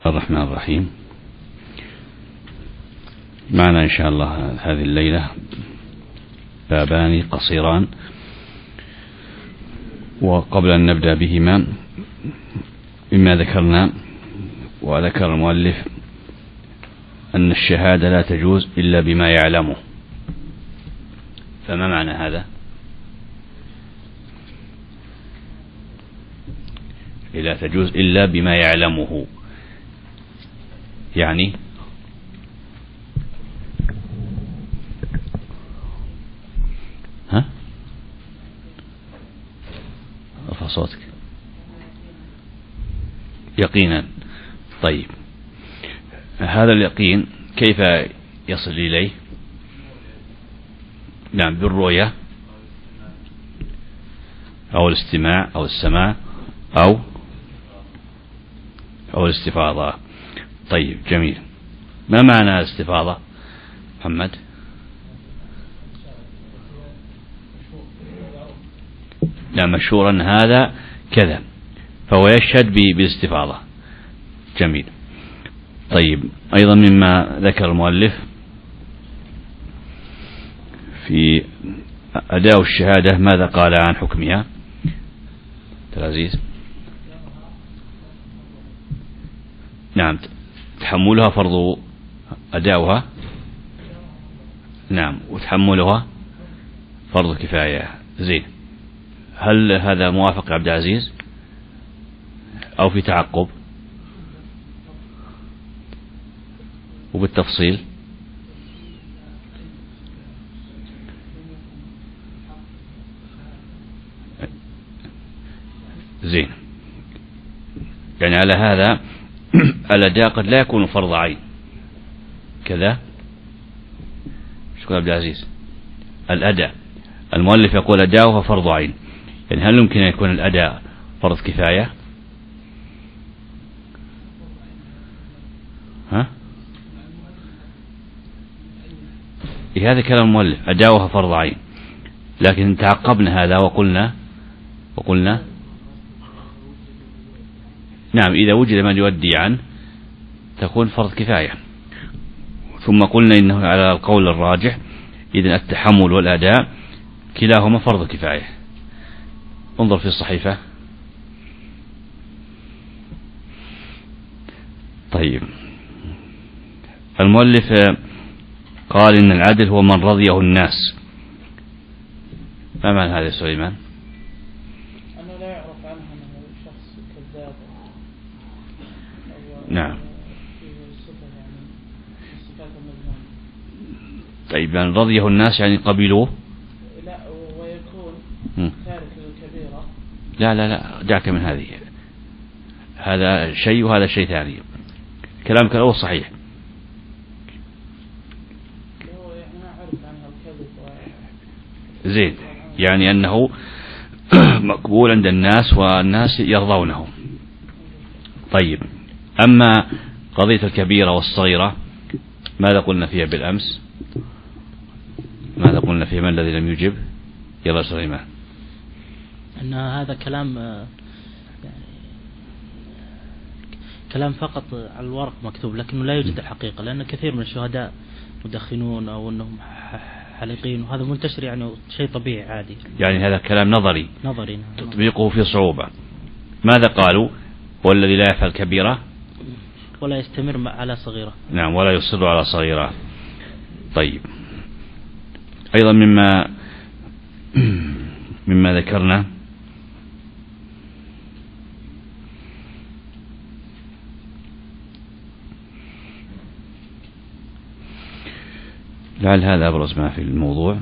الرحمن الرحيم. معنا إن شاء الله هذه الليلة بابان قصيران، وقبل أن نبدأ بهما مما ذكرنا وذكر المؤلف أن الشهادة لا تجوز إلا بما يعلمه. فما معنى هذا؟ لا تجوز إلا بما يعلمه، يعني ارفع صوتك. يقينا. طيب، هذا اليقين كيف يصل إليه؟ نعم، بالرؤية أو الاستماع أو السماع أو الاستفاضة. طيب، جميل. ما معنى الاستفاضة محمد؟ لا، مشهورا هذا كذا، فهو يشهد بالاستفاضة. جميل. طيب، أيضا مما ذكر المؤلف في أداء الشهادة ماذا قال عن حكمها؟ العزيز. نعم، تحملها فرض، أداؤها نعم، وتحملها فرض كفاية. زين، هل هذا موافق يا عبد العزيز أو في تعقب؟ وبالتفصيل؟ زين، يعني على هذا الأداء قد لا يكون فرض عين كذا. شكرا عبد العزيز. الأداء، المؤلف يقول أداؤها فرض عين، يعني هل يمكن أن يكون الأداء فرض كفاية؟ هذا كلام المؤلف، أداؤها فرض عين، لكن تعقبنا هذا وقلنا نعم، إذا وجد من يؤدي عنه تكون فرض كفاية. ثم قلنا إنه على القول الراجح إذن التحمل والأداء كلاهما فرض كفاية. انظر في الصحيفة. طيب، المؤلف قال إن العدل هو من رضيه الناس. ما معنى هذا سليمان؟ أنه لا يعرف عنه أنه شخص كذاب. نعم. طيب، يعني رضيه الناس يعني قبلوه؟ لا، ويكون تارك الكبيرة. لا، دعك من هذه، هذا شيء وهذا شيء ثاني. كلامك الأول صحيح. زين، يعني أنه مقبول عند الناس والناس يرضونه. طيب، أما قضية الكبيرة والصغيرة ماذا قلنا فيها بالأمس؟ ماذا قلنا فيها؟ من الذي لم يجب؟ يلا سليمان. أن هذا كلام، يعني كلام فقط على الورق مكتوب، لكنه لا يوجد الحقيقة، لأن كثير من الشهداء مدخنون أو أنهم حليقين، وهذا منتشر، يعني شيء طبيعي عادي. يعني هذا كلام نظري تطبيقه في صعوبة. ماذا قالوا؟ والذي لا يفعل كبيرة ولا يستمر على صغيرة. نعم، ولا يصر على صغيرة. طيب، أيضا مما ذكرنا لعل هذا أبرز ما في الموضوع.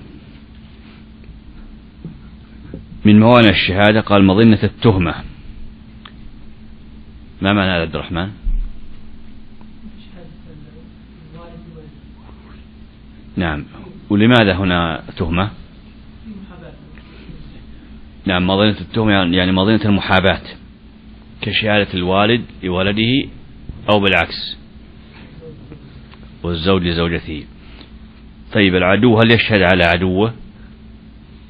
من موانع الشهادة قال مظنة التهمة. ما معنى هذا عبد الرحمن؟ نعم، ولماذا هنا تهمة؟ نعم، مظنة التهمة يعني مظنة المحاباة، كشهادة الوالد لولده أو بالعكس، والزوج لزوجته. طيب، العدو هل يشهد على عدوه؟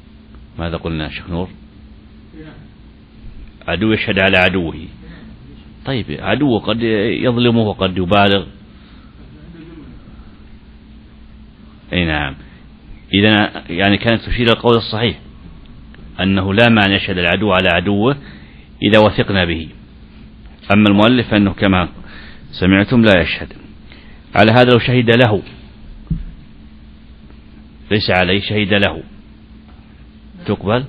ماذا قلنا شيخ نور؟ عدو يشهد على عدوه. طيب عدو قد يظلمه وقد يبالغ. أي نعم. إذا يعني كانت تشير القول الصحيح أنه لا معنى يشهد العدو على عدوه إذا وثقنا به. أما المؤلف فإنه كما سمعتم لا يشهد. على هذا لو شهد له ليس عليه، شهد له تقبل.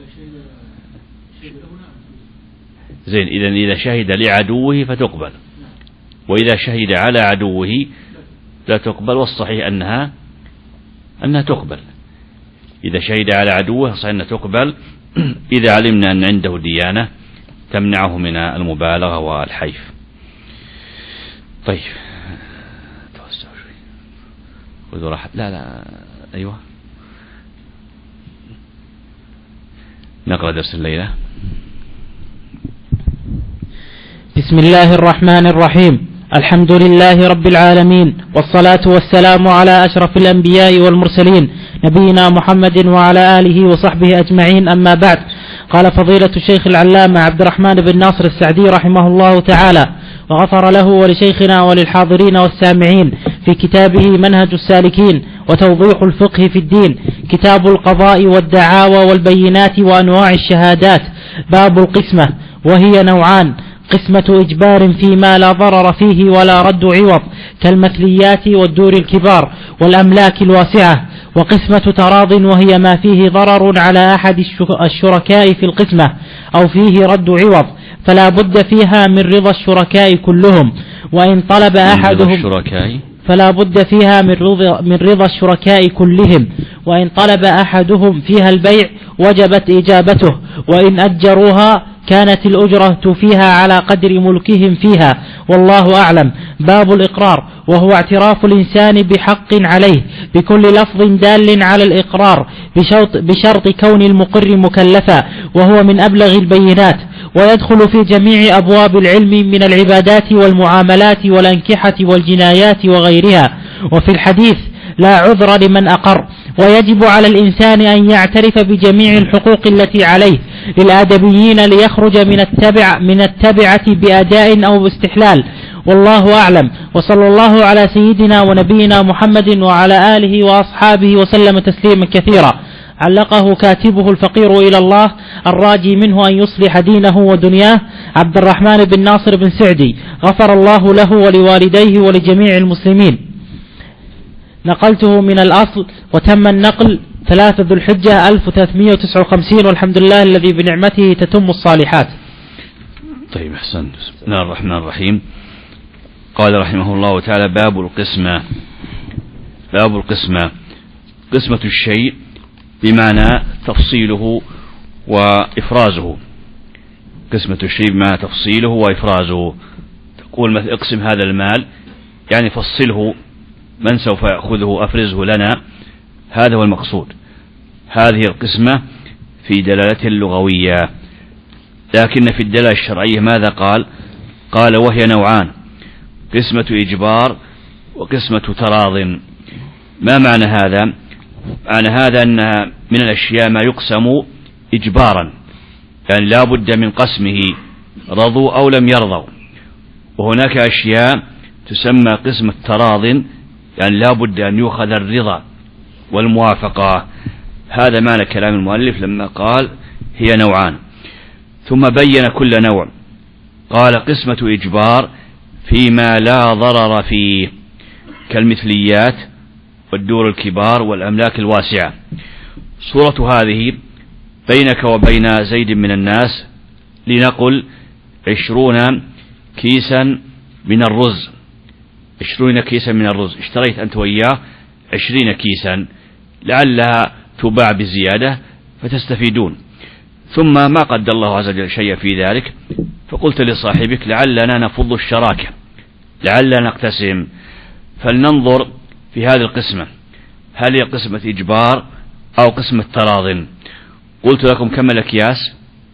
زين، إذا شهد لعدوه فتقبل، وإذا شهد على عدوه لا تقبل. والصحيح أنها تقبل. إذا شهد على عدوه صحيح أنها تقبل إذا علمنا أن عنده ديانة تمنعه من المبالغة والحيف. طيب توسعوا شوي، خذوا راحة. لا أيوة، نقرأ درس الليلة. بسم الله الرحمن الرحيم. الحمد لله رب العالمين، والصلاة والسلام على أشرف الأنبياء والمرسلين نبينا محمد وعلى آله وصحبه أجمعين. أما بعد، قال فضيلة الشيخ العلامة عبد الرحمن بن ناصر السعدي رحمه الله تعالى وغفر له ولشيخنا وللحاضرين والسامعين في كتابه منهج السالكين وتوضيح الفقه في الدين، كتاب القضاء والدعاوى والبينات وأنواع الشهادات، باب القسمة، وهي نوعان: قسمة إجبار فيما لا ضرر فيه ولا رد عوض كالمثليات والدور الكبار والأملاك الواسعة، وقسمة تراض وهي ما فيه ضرر على أحد الشركاء في القسمة أو فيه رد عوض فلا بد فيها من رضا الشركاء كلهم، وإن طلب أحدهم فلا بد فيها من رضا الشركاء كلهم، وإن طلب أحدهم فيها البيع وجبت إجابته، وإن أجروها كانت الأجرة فيها على قدر ملكهم فيها، والله أعلم. باب الإقرار، وهو اعتراف الإنسان بحق عليه بكل لفظ دال على الإقرار بشرط كون المقر مكلفا، وهو من أبلغ البينات، ويدخل في جميع أبواب العلم من العبادات والمعاملات والأنكحة والجنايات وغيرها. وفي الحديث: لا عذر لمن أقر، ويجب على الإنسان أن يعترف بجميع الحقوق التي عليه للآدميين ليخرج من التبعة بأداء أو باستحلال، والله أعلم. وصلى الله على سيدنا ونبينا محمد وعلى آله وأصحابه وسلم تسليما كثيرا. علقه كاتبه الفقير إلى الله الراجي منه أن يصلح دينه ودنياه، عبد الرحمن بن ناصر بن سعدي، غفر الله له ولوالديه ولجميع المسلمين. نقلته من الأصل، وتم النقل 3 ذو الحجة 1359، والحمد لله الذي بنعمته تتم الصالحات. طيب أحسن. بسم الله الرحمن الرحيم. قال رحمه الله تعالى: باب القسمة. باب القسمة، قسمة الشيء بمعنى تفصيله وإفرازه. قسمة الشيء بمعنى تفصيله وإفرازه. تقول مثل: اقسم هذا المال، يعني فصله، من سوف يأخذه أفرزه لنا، هذا هو المقصود. هذه القسمة في دلالته اللغوية، لكن في الدلالة الشرعية ماذا قال؟ قال: وهي نوعان: قسمة إجبار وقسمة تراض. ما معنى هذا؟ معنى هذا أن من الأشياء ما يقسم إجبارا، يعني لا بد من قسمه رضوا أو لم يرضوا، وهناك أشياء تسمى قسمة تراض، يعني لا بد أن يؤخذ الرضا والموافقة. هذا معنى كلام المؤلف لما قال هي نوعان، ثم بين كل نوع. قال: قسمة إجبار فيما لا ضرر فيه كالمثليات والدور الكبار والأملاك الواسعة. صورة هذه: بينك وبين زيد من الناس لنقل 20 كيسا من الرز، 20 كيسا من الرز، اشتريت أنت وإياه 20 كيسا، لعلها تباع بزيادة فتستفيدون، ثم ما قدر الله عز وجل شيء في ذلك، فقلت لصاحبك: لعلنا نفض الشراكة، لعلنا نقتسم، فلننظر في هذه القسمة، هل هي قسمة إجبار أو قسمة تراض؟ قلت لكم كم الأكياس؟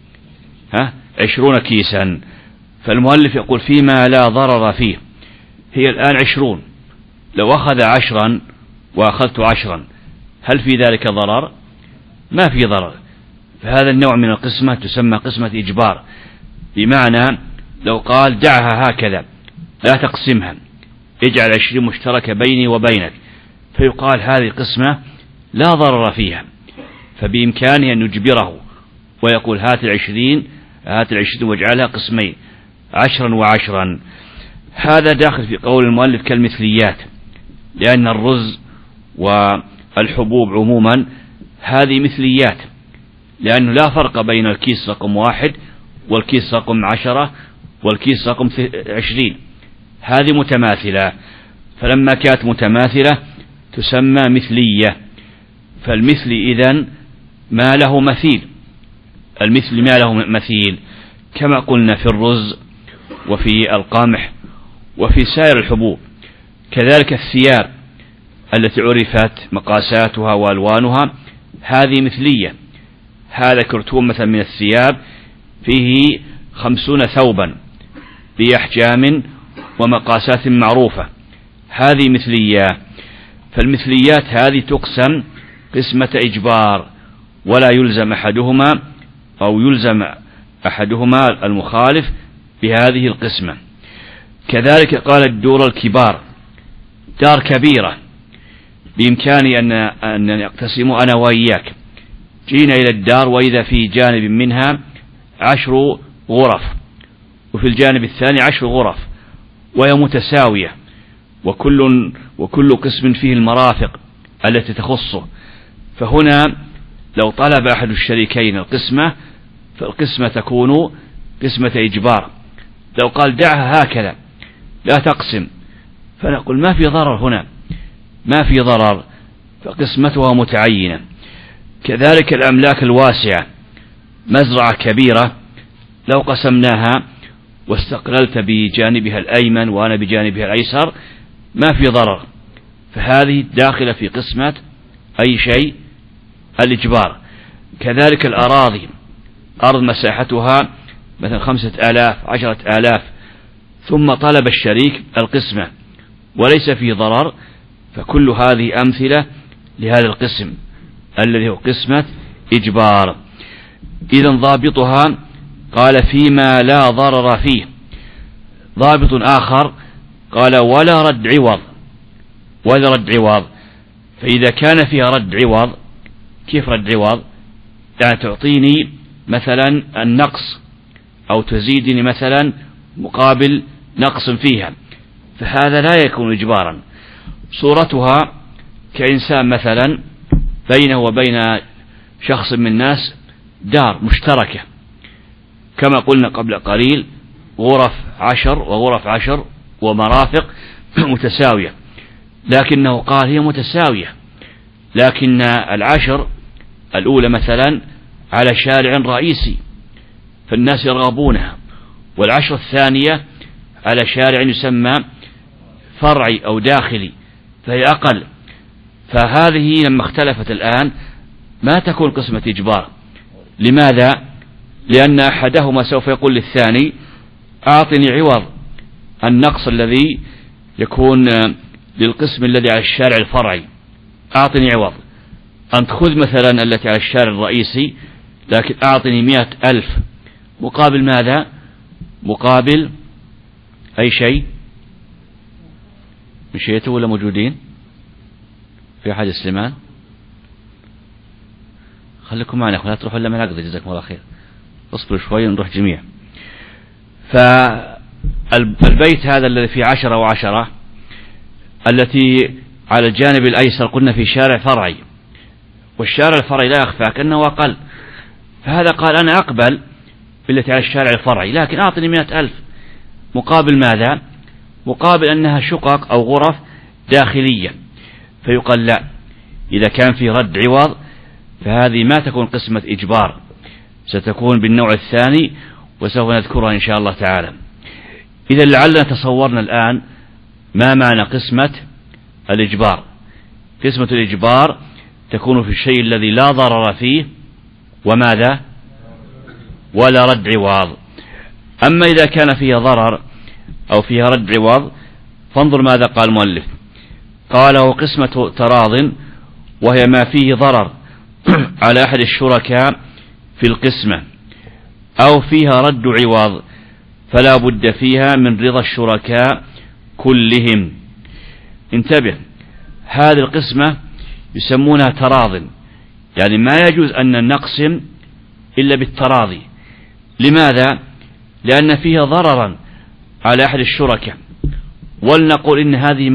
20 كيسا. فالمؤلف يقول: فيما لا ضرر فيه. هي الآن 20، لو أخذ 10 وأخذت 10 هل في ذلك ضرر؟ ما في ضرر. فهذا النوع من القسمة تسمى قسمة إجبار، بمعنى لو قال دعها هكذا لا تقسمها، اجعل 20 مشتركة بيني وبينك، فيقال هذه قسمة لا ضرر فيها، فبإمكانه أن يجبره ويقول هات 20 واجعلها قسمين 10 و10. هذا داخل في قول المؤلف كالمثليات، لأن الرز والحبوب عموما هذه مثليات، لأنه لا فرق بين الكيس رقم 1 والكيس رقم 10 والكيس رقم 20، هذه متماثلة، فلما كانت متماثلة تسمى مثلية. فالمثل إذن ما له مثيل، المثل ما له مثيل كما قلنا في الرز وفي القمح وفي سائر الحبوب. كذلك الثياب التي عرفت مقاساتها وألوانها هذه مثلية، هذا كرتون مثلا من الثياب فيه 50 ثوبا بأحجام ومقاسات معروفة، هذه مثلية. فالمثليات هذه تقسم قسمة إجبار، ولا يلزم أحدهما أو يلزم أحدهما المخالف بهذه القسمة. كذلك قال الدور الكبار، دار كبيرة بإمكاني أن نقتسم أنا وإياك، جينا إلى الدار وإذا في جانب منها 10 غرف وفي الجانب الثاني 10 غرف وهي متساوية، وكل قسم فيه المرافق التي تخصه، فهنا لو طلب أحد الشريكين القسمة فالقسمة تكون قسمة إجبار. لو قال دعها هكذا لا تقسم، فنقول ما في ضرر هنا، ما في ضرر، فقسمتها متعينة. كذلك الأملاك الواسعة، مزرعة كبيرة لو قسمناها واستقللت بجانبها الأيمن وأنا بجانبها الأيسر ما في ضرر، فهذه داخلة في قسمة أي شيء الإجبار. كذلك الأراضي، أرض مساحتها مثلا 5000 10,000 ثم طلب الشريك القسمة وليس فيه ضرر، فكل هذه أمثلة لهذا القسم الذي هو قسمة إجبار. إذن ضابطها قال فيما لا ضرر فيه. ضابط آخر قال ولا رد عوض، ولا رد عوض. فإذا كان فيها رد عوض، كيف رد عوض؟ يعني تعطيني مثلا النقص أو تزيدني مثلا مقابل نقص فيها، فهذا لا يكون إجبارا. صورتها كإنسان مثلا بينه وبين شخص من الناس دار مشتركة كما قلنا قبل قليل، غرف 10 وغرف 10 ومرافق متساوية، لكنه قال هي متساوية، لكن 10 الأولى مثلا على شارع رئيسي فالناس يرغبونها، وال10 الثانية على شارع يسمى فرعي أو داخلي فهي أقل. فهذه لما اختلفت الآن ما تكون قسمة إجبار. لماذا؟ لأن أحدهما سوف يقول للثاني أعطني عوض النقص الذي يكون للقسم الذي على الشارع الفرعي، أعطني عوض، أنت خذ مثلا التي على الشارع الرئيسي لكن أعطني 100,000 مقابل ماذا؟ مقابل أي شيء؟ مشيتوا ولا موجودين؟ في أحد سليمان؟ خليكم معنا لا تروحوا إلا من أقضي، جزاكم الله خير، اصبروا شوي ونروح جميع. فالبيت هذا الذي فيه 10 و10 التي على الجانب الأيسر قلنا في شارع فرعي، والشارع الفرعي لا يخفاك أنه أقل، فهذا قال أنا أقبل بالتي على الشارع الفرعي لكن أعطني 100,000 مقابل ماذا؟ مقابل أنها شقق أو غرف داخلية. فيقال لا، إذا كان في رد عوض فهذه ما تكون قسمة إجبار، ستكون بالنوع الثاني وسوف نذكرها إن شاء الله تعالى. إذا لعلنا تصورنا الآن ما معنى قسمة الإجبار. قسمة الإجبار تكون في الشيء الذي لا ضرر فيه وماذا؟ ولا رد عوض. أما إذا كان فيها ضرر أو فيها رد عوض فانظر ماذا قال المؤلف، قال وقسمة تراض وهي ما فيه ضرر على أحد الشركاء في القسمة أو فيها رد عوض فلا بد فيها من رضا الشركاء كلهم. انتبه، هذه القسمة يسمونها تراض، يعني ما يجوز أن نقسم إلا بالتراضي. لماذا؟ لأن فيها ضررا على أحد الشركاء. ولنقول إن هذه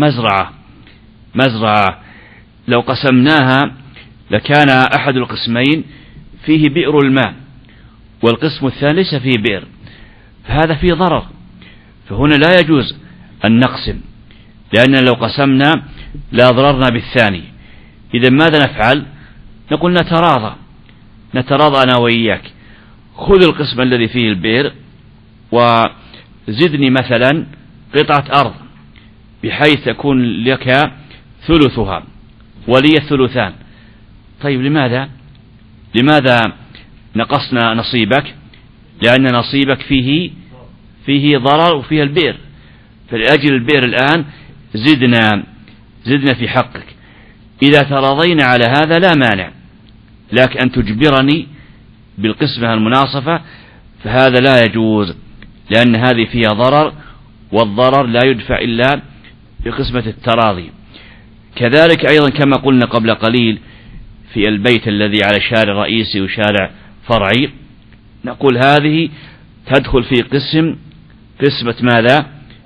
مزرعة لو قسمناها لكان أحد القسمين فيه بئر الماء والقسم الثاني ليس فيه بئر، فهذا فيه ضرر، فهنا لا يجوز أن نقسم، لأن لو قسمنا لا ضررنا بالثاني. إذا ماذا نفعل؟ نقول نتراضى أنا وإياك، خذ القسم الذي فيه البئر وزدني مثلا قطعة أرض بحيث تكون لك ثلثها ولي الثلثان. طيب لماذا نقصنا نصيبك؟ لأن نصيبك فيه ضرر وفيه البئر، فلأجل البئر الآن زدنا في حقك. إذا تراضينا على هذا لا مانع، لكن أن تجبرني بالقسمة المناصفة فهذا لا يجوز، لأن هذه فيها ضرر، والضرر لا يدفع إلا بقسمة التراضي. كذلك أيضا كما قلنا قبل قليل في البيت الذي على شارع رئيسي وشارع فرعي، نقول هذه تدخل في قسمة ماذا؟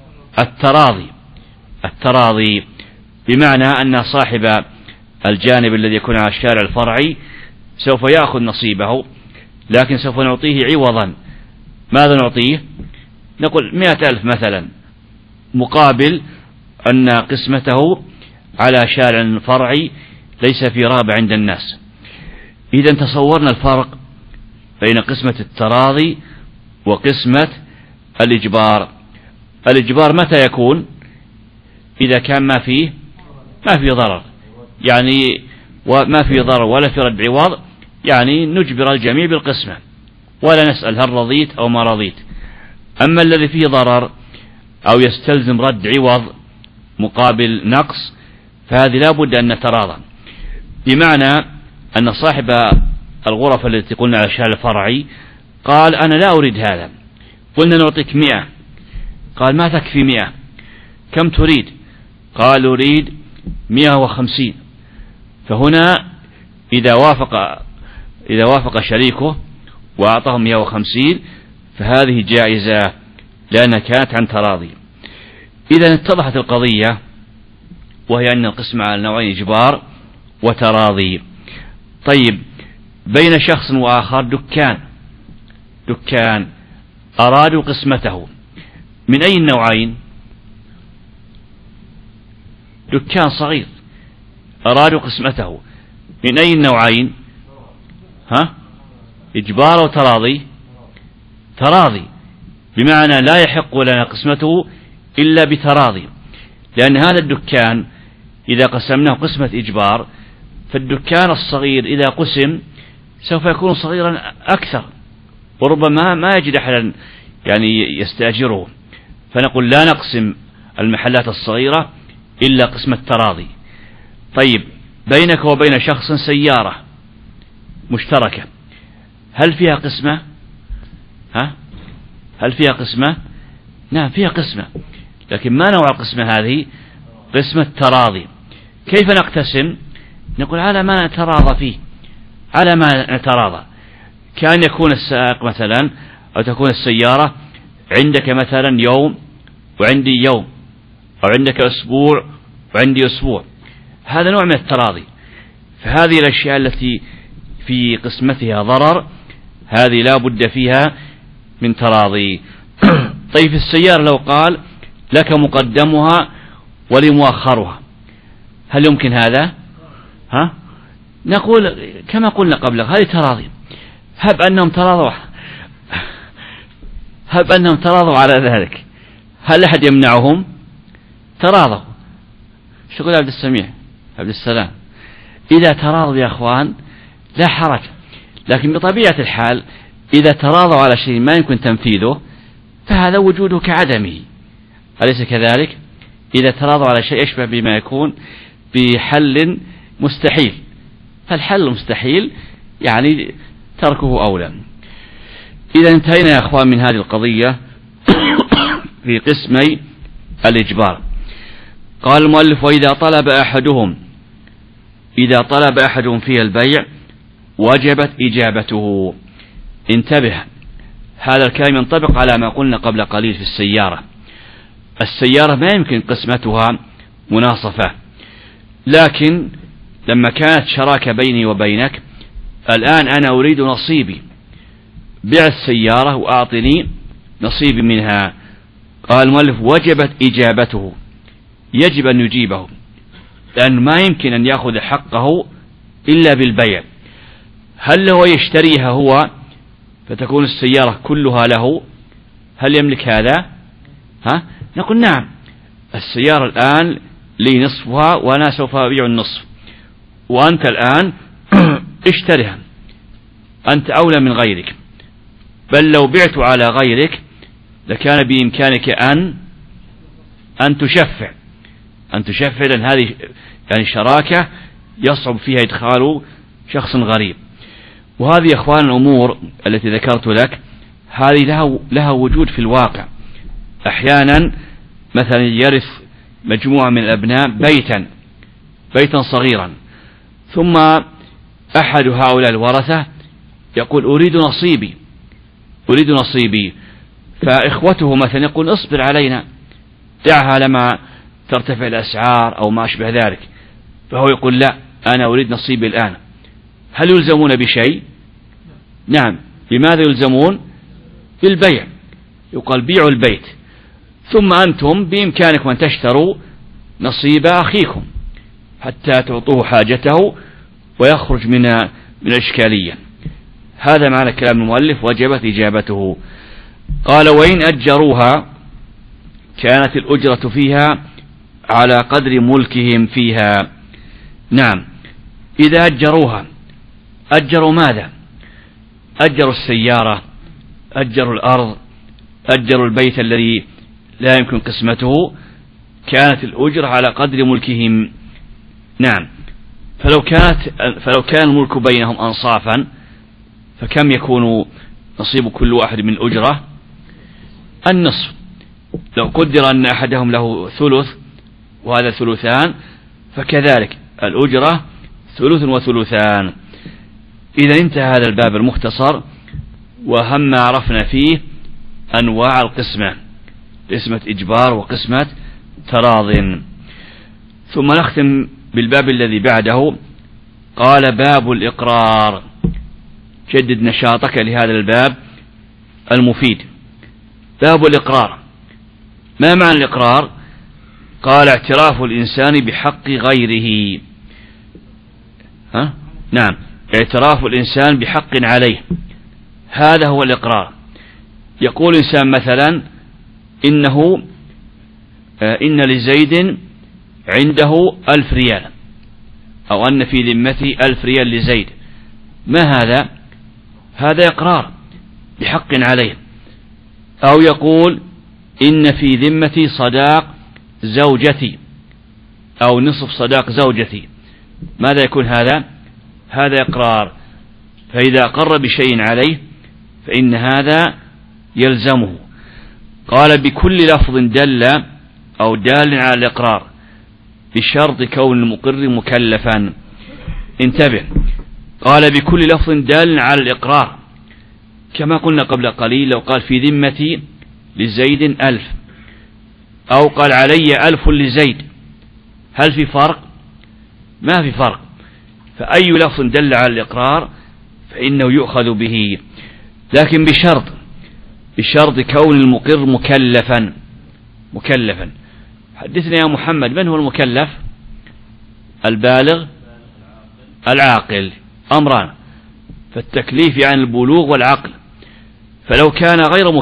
التراضي، بمعنى أن صاحب الجانب الذي يكون على الشارع الفرعي سوف يأخذ نصيبه، لكن سوف نعطيه عوضا. ماذا نعطيه؟ نقول 100,000 مثلا، مقابل أن قسمته على شارع فرعي ليس في رغبة عند الناس. إذا تصورنا الفرق بين قسمة التراضي وقسمة الإجبار. الإجبار متى يكون؟ إذا كان ما فيه ضرر، يعني وما فيه ضرر ولا في رد عوض، يعني نجبر الجميع بالقسمة ولا نسأل هل رضيت أو ما رضيت. أما الذي فيه ضرر أو يستلزم رد عوض مقابل نقص فهذه لا بد أن نتراضى، بمعنى أن صاحب الغرف التي قلنا على الشارع الفرعي قال أنا لا أريد هذا، قلنا نعطيك 100، قال ما تكفي 100، كم تريد؟ قال أريد 150. فهنا إذا وافق شريكه وأعطاه 150 فهذه جائزة لأنها كانت عن تراضي. إذا اتضحت القضية، وهي أن القسم على نوعين إجبار وتراضي. طيب، بين شخص وآخر دكان أرادوا قسمته، من أي النوعين؟ دكان صغير أرادوا قسمته، من أي النوعين؟ إجبار وتراضي؟ تراضي، بمعنى لا يحق لنا قسمته إلا بتراضي، لأن هذا الدكان إذا قسمناه قسمة إجبار فالدكان الصغير إذا قسم سوف يكون صغيرا أكثر، وربما ما يجد أحدا يعني يستأجره، فنقول لا نقسم المحلات الصغيرة إلا قسمة تراضي. طيب، بينك وبين شخص سيارة مشتركة، هل فيها قسمة؟ هل فيها قسمة؟ نعم فيها قسمة، لكن ما نوع القسمة هذه؟ قسمة تراضي. كيف نقتسم؟ نقول على ما نتراضى فيه، على ما نتراضى، كان يكون السائق مثلا أو تكون السيارة عندك مثلا يوم وعندي يوم، أو عندك أسبوع وعندي أسبوع، هذا نوع من التراضي. فهذه الأشياء التي في قسمتها ضرر هذه لا بد فيها من تراضي. طيب، في السيارة لو قال لك مقدمها ولمؤخرها، هل يمكن هذا؟ نقول كما قلنا قبل، هذه تراضي. هب أنهم تراضوا على ذلك، هل أحد يمنعهم؟ تراضوا. شو يقول عبد السلام؟ إذا تراضوا يا أخوان لا حرج، لكن بطبيعة الحال إذا تراضوا على شيء ما يمكن تنفيذه فهذا وجوده كعدمه، أليس كذلك؟ إذا تراضوا على شيء يشبه بما يكون بحل مستحيل، فالحل مستحيل يعني تركه أولى. إذا انتهينا يا أخوان من هذه القضية في قسمي الإجبار. قال المؤلف: وإذا طلب أحدهم فيه البيع وجبت إجابته. انتبه، هذا الكلام ينطبق على ما قلنا قبل قليل في السيارة ما يمكن قسمتها مناصفة، لكن لما كانت شراكة بيني وبينك، الآن أنا أريد نصيبي، بيع السيارة وأعطني نصيبي منها. قال المؤلف: وجبت إجابته، يجب أن يجيبه، لأنه ما يمكن أن يأخذ حقه إلا بالبيع. هل هو يشتريها هو فتكون السيارة كلها له؟ هل يملك هذا؟ نقول نعم، السيارة الآن لي نصفها وأنا سوف أبيع النصف، وأنت الآن اشتريها، أنت أولى من غيرك، بل لو بعت على غيرك لكان بإمكانك أن تشفع، لأن هذه يعني شراكة يصعب فيها إدخال شخص غريب. وهذه يا أخوان الأمور التي ذكرت لك هذه لها وجود في الواقع. أحيانا مثلا يرث مجموعة من الأبناء بيتا صغيرا، ثم أحد هؤلاء الورثة يقول: أريد نصيبي، فإخوته مثلا يقول: اصبر علينا، دعها لما ترتفع الأسعار أو ما أشبه ذلك. فهو يقول: لا، أنا أريد نصيبي الآن. هل يلزمون بشيء؟ نعم. لماذا يلزمون؟ بالبيع. يقال: بيعوا البيت، ثم أنتم بإمكانكم أن تشتروا نصيب أخيكم حتى تعطوه حاجته ويخرج من الإشكالية. هذا معنى كلام المؤلف: وجبت إجابته. قال: وإن أجروها كانت الأجرة فيها على قدر ملكهم فيها. نعم، إذا أجروها، أجروا ماذا؟ أجروا السيارة، أجروا الأرض، أجروا البيت الذي لا يمكن قسمته، كانت الأجرة على قدر ملكهم. نعم، فلو كان الملك بينهم أنصافا فكم يكون نصيب كل واحد من الأجرة؟ النصف. لو قدر أن أحدهم له ثلث وهذا ثلثان، فكذلك الأجرة ثلث وثلثان. إذا انتهى هذا الباب المختصر، وهم عرفنا فيه أنواع القسمة: قسمة إجبار وقسمة تراض. ثم نختم بالباب الذي بعده. قال: باب الإقرار. جدد نشاطك لهذا الباب المفيد. باب الإقرار، ما معنى الإقرار؟ قال: اعتراف الإنسان بحق غيره. نعم، اعتراف الإنسان بحق عليه، هذا هو الإقرار. يقول إنسان مثلا: إن لزيد عنده 1000 ريال، أو أن في ذمتي 1000 ريال لزيد. ما هذا؟ هذا إقرار بحق عليه. أو يقول: إن في ذمتي صداق زوجتي، أو نصف صداق زوجتي. ماذا يكون هذا؟ هذا إقرار. فإذا أقر بشيء عليه فإن هذا يلزمه. قال: بكل لفظ دل أو دال على الإقرار بشرط كون المقر مكلفا. انتبه، قال: بكل لفظ دال على الإقرار، كما قلنا قبل قليل لو قال: في ذمتي لزيد 1000، أو قال: علي 1000 لزيد، هل في فرق؟ ما في فرق. فأي لفظ دل على الإقرار فإنه يؤخذ به، لكن بشرط كون المقر مكلفا. حدثنا يا محمد، من هو المكلف؟ البالغ، العاقل. أمران، فالتكليف يعني البلوغ والعقل. فلو كان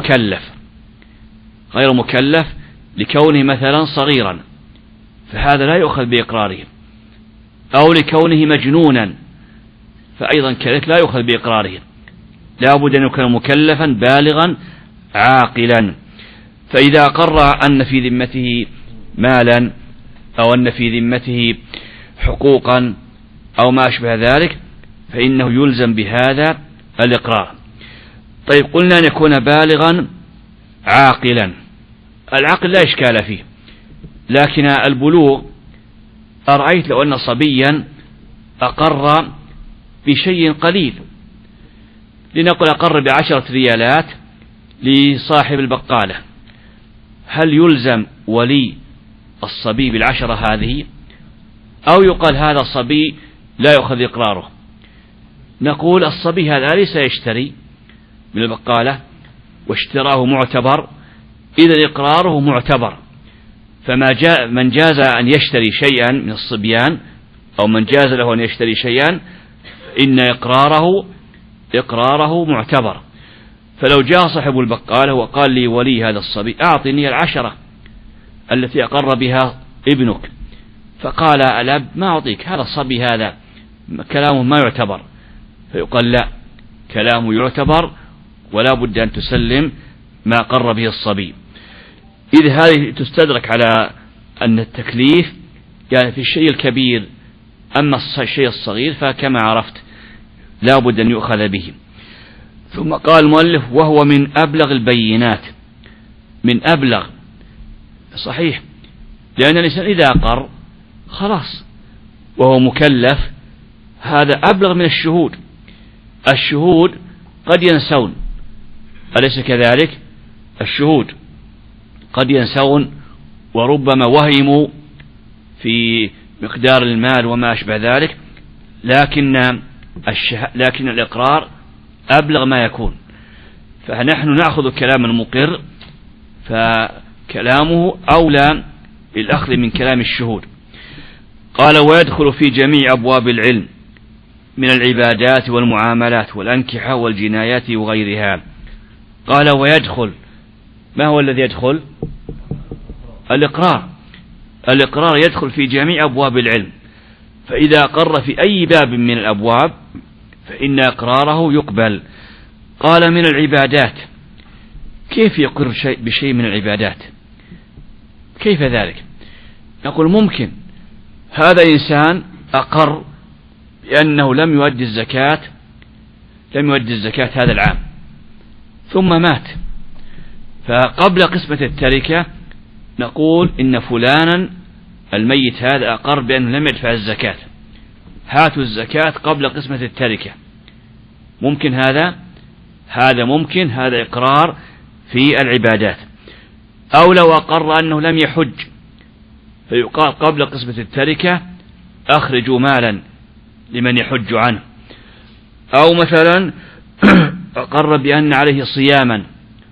غير مكلف لكونه مثلا صغيرا فهذا لا يؤخذ بإقراره، أو لكونه مجنونا فأيضا كذلك لا يؤخذ بإقراره، لا بد أن يكون مكلفا بالغا عاقلا. فإذا أقر أن في ذمته مالا، أو أن في ذمته حقوقا أو ما أشبه ذلك، فإنه يلزم بهذا الإقرار. طيب، قلنا أن يكون بالغا عاقلا. العقل لا إشكال فيه، لكن البلوغ أرأيت لو أن صبيا أقر بشيء قليل، لنقل أقر ب10 ريالات لصاحب البقالة، هل يلزم ولي الصبي بال10 هذه، أو يقال هذا الصبي لا يؤخذ إقراره؟ نقول الصبي هذا ليس يشتري من البقالة واشتراه معتبر، إذا إقراره معتبر، فما جاء من جاز أن يشتري شيئا من الصبيان أو من جاز له أن يشتري شيئا إن إقراره معتبر. فلو جاء صاحب البقالة وقال لي ولي هذا الصبي أعطني 10 التي أقر بها ابنك، فقال الأب ما أعطيك، هذا الصبي هذا كلامه ما يعتبر، فيقال لا، كلامه يعتبر ولا بد أن تسلم ما قر به الصبي. إذ هذه تستدرك على أن التكليف يعني في الشيء الكبير، أما الشيء الصغير فكما عرفت لا بد أن يؤخذ به. ثم قال المؤلف وهو من أبلغ البينات. من أبلغ، صحيح، لأن الإنسان إذا أقر خلاص وهو مكلف، هذا أبلغ من الشهود. الشهود قد ينسون، أليس كذلك؟ الشهود قد ينسون وربما وهموا في مقدار المال وما أشبه ذلك، لكن الإقرار أبلغ ما يكون، فنحن نأخذ كلام المقر، فكلامه أولى بالأخذ من كلام الشهود. قال ويدخل في جميع أبواب العلم من العبادات والمعاملات والأنكحة والجنايات وغيرها. قال ويدخل، ما هو الذي يدخل؟ الإقرار يدخل في جميع أبواب العلم، فإذا أقر في أي باب من الأبواب فإن إقراره يقبل. قال من العبادات، كيف يقر بشيء من العبادات؟ كيف ذلك؟ نقول ممكن هذا إنسان أقر بأنه لم يؤدي الزكاة هذا العام، ثم مات، فقبل قسمة التركة نقول إن فلانا الميت هذا أقر بأنه لم يدفع الزكاة، هاتوا الزكاة قبل قسمة التركة. ممكن هذا ممكن، هذا إقرار في العبادات. أو لو أقر أنه لم يحج فيقال قبل قسمة التركة أخرجوا مالا لمن يحج عنه. أو مثلا أقر بأن عليه صياما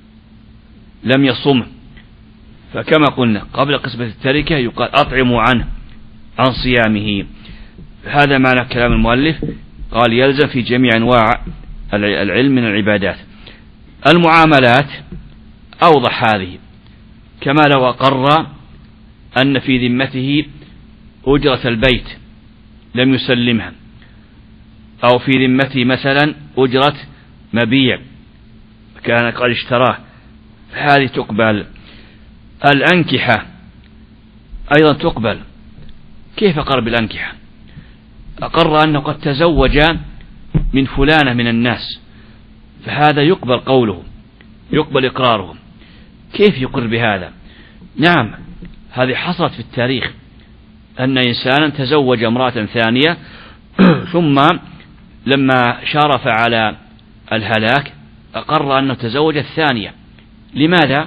لم يصم، فكما قلنا قبل قسمة التركة يقال أطعموا عنه عن صيامه. هذا معنى كلام المؤلف، قال يلزم في جميع أنواع العلم من العبادات. المعاملات أوضح هذه، كما لو أقر أن في ذمته أجرة البيت لم يسلمها، أو في ذمته مثلا أجرة مبيع كان قد اشتراه، هذه تقبل. الأنكحة أيضا تقبل. كيف أقر بالأنكحة؟ أقر أنه قد تزوج من فلانة من الناس، فهذا يقبل قوله، يقبل إقراره. كيف يقر بهذا؟ نعم، هذه حصلت في التاريخ أن إنسانا تزوج امرأة ثانية ثم لما شارف على الهلاك أقر أنه تزوج الثانية. لماذا؟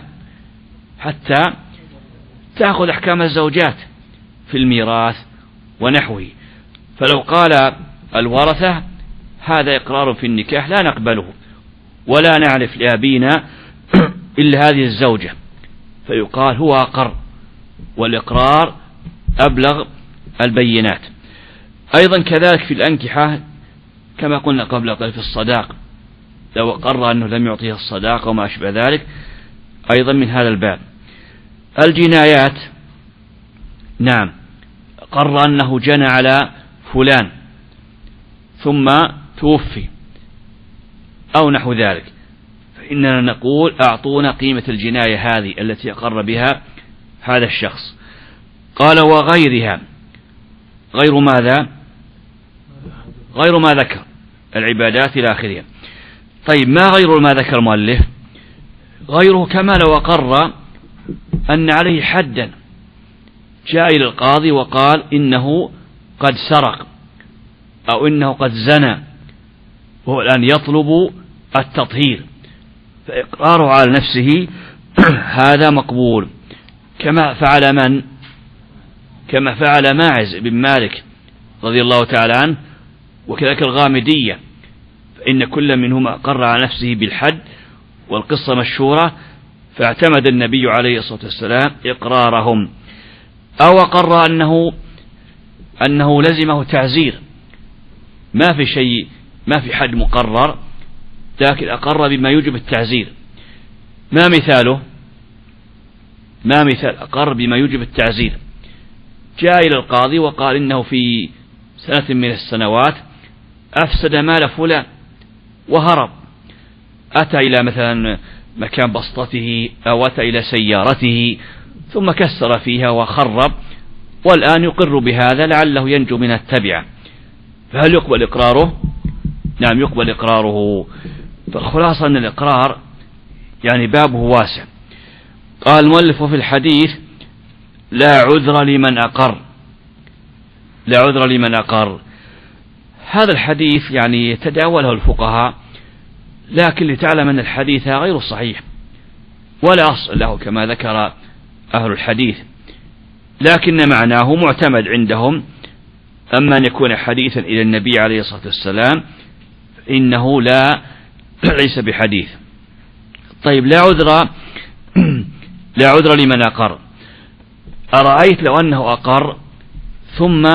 حتى تأخذ أحكام الزوجات في الميراث ونحوه. فلو قال الورثة هذا إقرار في النكاح لا نقبله ولا نعرف لأبينا إلا هذه الزوجة، فيقال هو أقر، والإقرار أبلغ البينات. أيضا كذلك في الأنكحة كما قلنا قبل في الصداق، لو أقر أنه لم يعطيه الصداق وما أشبه ذلك أيضا من هذا الباب. الجنايات، نعم، أقر أنه جنى على فلان ثم توفي أو نحو ذلك، فإننا نقول أعطونا قيمة الجناية هذه التي أقر بها هذا الشخص. قال وغيرها، غير ماذا؟ غير ما ذكر العبادات إلى آخرها. طيب ما غير ما ذكر المؤلف؟ غيره كما لو أقر أن عليه حدا، جاء إلى القاضي وقال إنه قد سرق أو إنه قد زنى، وهو الآن يطلب التطهير، فإقراره على نفسه هذا مقبول، كما فعل ماعز بن مالك رضي الله تعالى عنه، وكذلك الغامدية، فإن كل منهما أقر على نفسه بالحد، والقصة مشهورة، فاعتمد النبي عليه الصلاة والسلام إقرارهم. أو أقر أنه لزمه تعزير، ما في حد مقرر، لكن أقر بما يوجب التعزير. ما مثال أقر بما يوجب التعزير؟ جاء إلى القاضي وقال إنه في سنة من السنوات أفسد مال فلان وهرب، أتى إلى مثلا مكان بسطته أو أتى إلى سيارته ثم كسر فيها وخرب، والآن يقر بهذا لعله ينجو من التبعة، فهل يقبل إقراره؟ نعم يقبل إقراره. فالخلاصة أن الإقرار يعني بابه واسع. قال المؤلف في الحديث لا عذر لمن أقر. هذا الحديث يعني يتداوله الفقهاء، لكن لتعلم أن الحديث غير صحيح ولا أصل له كما ذكر أهل الحديث، لكن معناه معتمد عندهم. أما أن يكون حديثا إلى النبي عليه الصلاة والسلام إنه ليس بحديث. طيب لا عذر لمن أقر. أرأيت لو أنه أقر ثم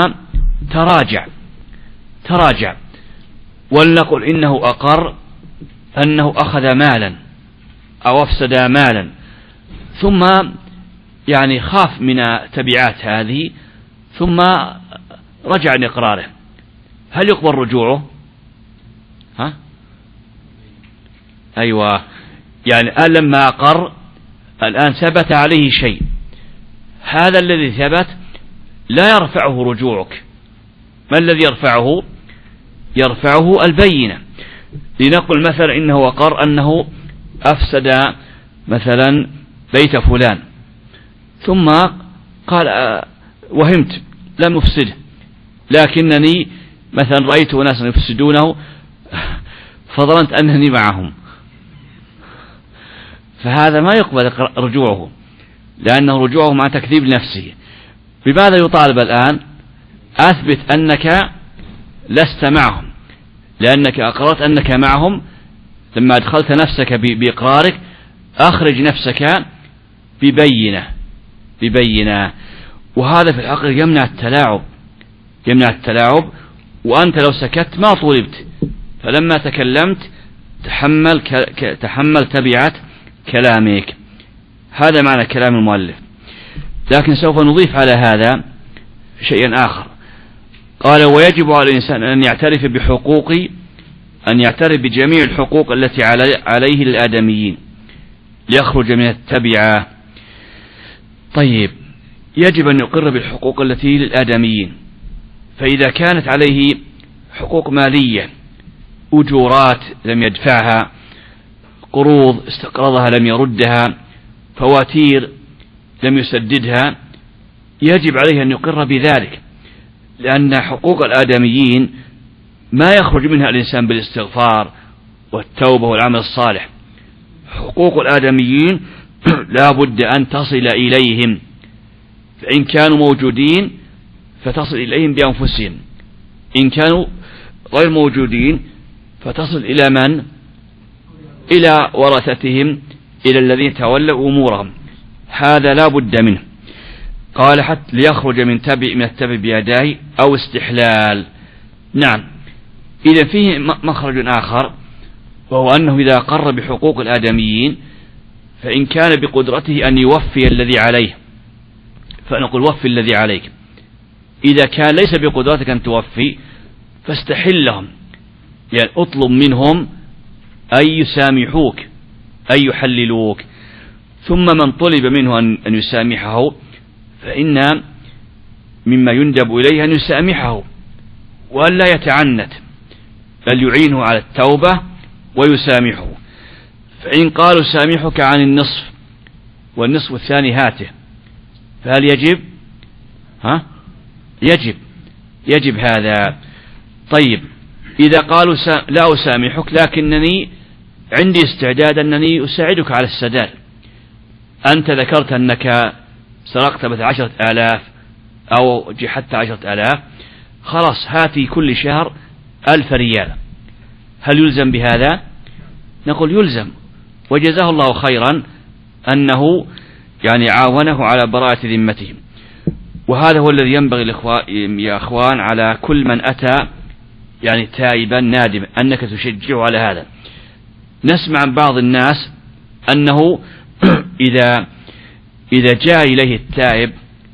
تراجع ولنقل إنه أقر أنه أخذ مالا أو أفسد مالا، ثم يعني خاف من تبعات هذه ثم رجع عن إقراره، هل يقبل رجوعه؟ أيوة، يعني لما أقر الآن ثبت عليه شيء، هذا الذي ثبت لا يرفعه رجوعك. ما الذي يرفعه البينة. لنقل مثلا إنه أقر أنه أفسد مثلا بيت فلان، ثم قال وهمت لم أفسده، لكنني مثلا رأيت ناسا يفسدونه فظننت أنني معهم، فهذا ما يقبل رجوعه، لأنه رجوعه مع تكذيب نفسه. بماذا يطالب الآن؟ أثبت أنك لست معهم، لأنك أقررت أنك معهم. لما أدخلت نفسك بإقرارك أخرج نفسك ببينة، وهذا في الحقيقة يمنع التلاعب. وأنت لو سكت ما طولبت، فلما تكلمت تحمل تبعة كلامك. هذا معنى كلام المؤلف. لكن سوف نضيف على هذا شيئا آخر. قال ويجب على الإنسان أن يعترف بجميع الحقوق التي عليه الآدميين ليخرج من التبعة. طيب، يجب أن يقر بالحقوق التي للآدميين، فإذا كانت عليه حقوق مالية، أجورات لم يدفعها، قروض استقرضها لم يردها، فواتير لم يسددها، يجب عليه أن يقر بذلك، لأن حقوق الآدميين ما يخرج منها الإنسان بالاستغفار والتوبة والعمل الصالح. حقوق الآدميين لا بد أن تصل إليهم، فإن كانوا موجودين فتصل إليهم بأنفسهم، إن كانوا غير موجودين فتصل إلى من؟ إلى ورثتهم، إلى الذين تولوا أمورهم. هذا لا بد منه. قال حتى ليخرج من التبع بيداه أو استحلال. نعم، إذا فيه مخرج آخر، وهو أنه إذا قر بحقوق الآدميين فإن كان بقدرته أن يوفي الذي عليه فنقول وفي الذي عليك. إذا كان ليس بقدرتك أن توفي فاستحلهم، يعني اطلب منهم أن يسامحوك، أن يحللوك. ثم من طلب منه أن يسامحه فإن مما يندب إليه أن يسامحه وأن لا يتعنت، بل يعينه على التوبة ويسامحه. فإن قالوا سامحك عن النصف والنصف الثاني هاته فهل يجب؟ يجب هذا. طيب إذا قالوا لا أسامحك لكنني عندي استعداد أنني أساعدك على السداد، أنت ذكرت أنك سرقت مثل 10,000 أو حتى 10,000، خلاص هاتي كل شهر 1000 ريال، هل يلزم بهذا؟ نقول يلزم، وجزاه الله خيرا أنه يعني عاونه على براءة ذمتهم. وهذا هو الذي ينبغي يا أخوان على كل من أتى يعني تائبا نادما أنك تشجعه على هذا. نسمع عن بعض الناس أنه إذا جاء إليه التائب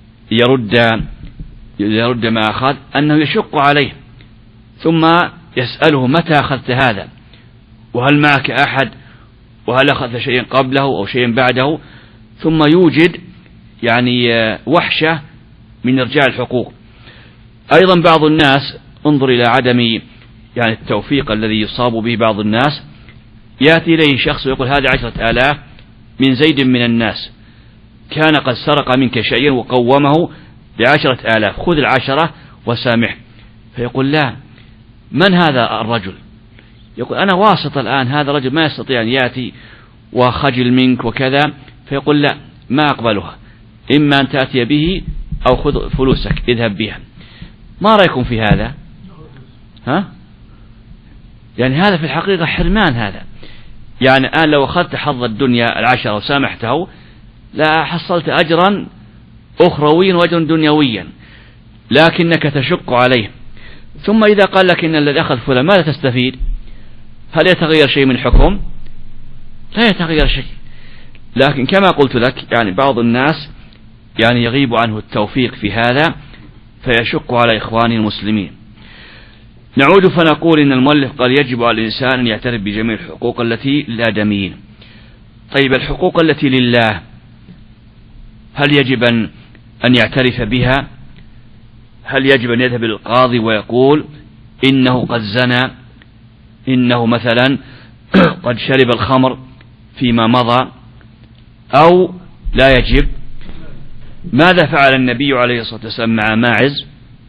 يرد ما أخذ أنه يشق عليه، ثم يسأله متى أخذت هذا، وهل معك أحد، وهل أخذت شيئا قبله أو شيئا بعده، ثم يوجد يعني وحشة من إرجاع الحقوق. أيضا بعض الناس، انظر إلى عدم يعني التوفيق الذي يصاب به بعض الناس، يأتي إليه شخص ويقول هذا 10,000 من زيد من الناس كان قد سرق منك شيئا وقومه ب10,000، خذ 10 وسامح. فيقول لا، من هذا الرجل؟ يقول أنا واسط الآن، هذا الرجل ما يستطيع أن يأتي وخجل منك وكذا. فيقول لا، ما أقبلها، إما أن تأتي به أو خذ فلوسك اذهب بها. ما رأيكم في هذا؟ يعني هذا في الحقيقة حرمان. هذا يعني الآن لو أخذت حظ الدنيا 10 وسامحته لا حصلت أجرا أخرويا وأجرا دنيويا، لكنك تشق عليه. ثم إذا قال لك إن الذي أخذ فلان ماذا تستفيد؟ هل يتغير شيء من الحكم؟ لا يتغير شيء. لكن كما قلت لك يعني بعض الناس يعني يغيب عنه التوفيق في هذا فيشق على إخوانه المسلمين. نعود فنقول إن المؤلف قال يجب على الإنسان أن يعترف بجميع الحقوق التي للآدميين. طيب الحقوق التي لله هل يجب أن يعترف بها؟ هل يجب أن يذهب للقاضي ويقول إنه قد زنى، إنه مثلا قد شرب الخمر فيما مضى، أو لا يجب؟ ماذا فعل النبي عليه الصلاة والسلام مع ماعز؟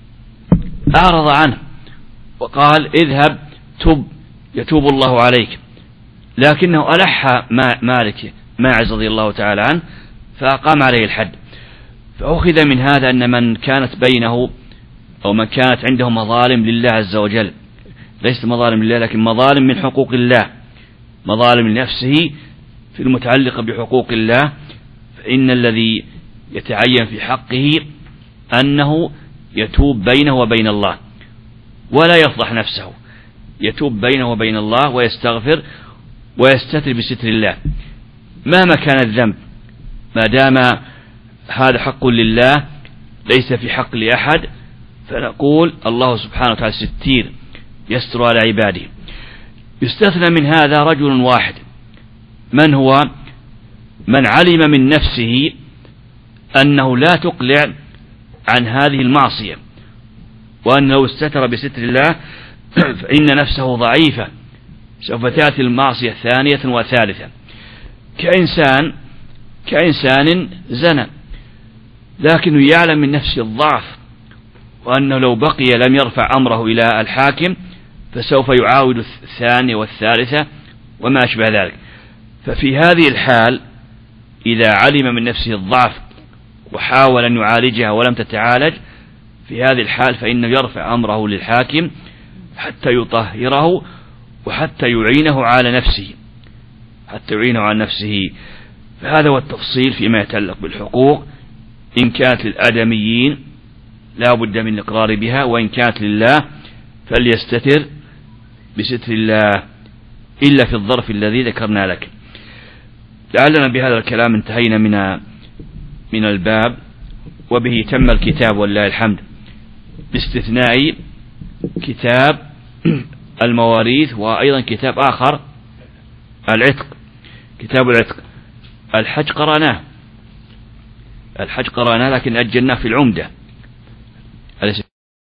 أعرض عنه وقال اذهب تب يتوب الله عليك، لكنه ألح ماعز رضي الله تعالى عنه فأقام عليه الحد. فأخذ من هذا أن من كانت بينه أو من كانت عنده مظالم لله عز وجل، ليست مظالم لله لكن مظالم من حقوق الله، مظالم لنفسه في المتعلقة بحقوق الله، فإن الذي يتعين في حقه أنه يتوب بينه وبين الله ولا يفضح نفسه، يتوب بينه وبين الله ويستغفر ويستتر بستر الله مهما كان الذنب، ما دام هذا حق لله ليس في حق لأحد، فنقول الله سبحانه وتعالى ستير يستر على عباده. يستثنى من هذا رجل واحد، من هو؟ من علم من نفسه أنه لا تقلع عن هذه المعصية، وأنه لو استتر بستر الله فإن نفسه ضعيفة سوف تأتي المعصية ثانية وثالثة. كإنسان زنى لكنه يعلم من نفسه الضعف، وأنه لو بقي لم يرفع أمره إلى الحاكم فسوف يعاود الثانية والثالثة وما أشبه ذلك. ففي هذه الحال إذا علم من نفسه الضعف وحاول أن يعالجها ولم تتعالج، في هذه الحال فإنه يرفع أمره للحاكم حتى يطهره وحتى يعينه على نفسه. فهذا هو التفصيل فيما يتعلق بالحقوق. إن كانت للآدميين لا بد من الإقرار بها، وإن كانت لله فليستتر بستر الله إلا في الظرف الذي ذكرنا لك. لعلنا بهذا الكلام انتهينا من الباب، وبه تم الكتاب ولله الحمد، باستثناء كتاب المواريث وأيضا كتاب آخر العتق، كتاب العتق. الحج قرأناه لكن أجلناه في العمدة.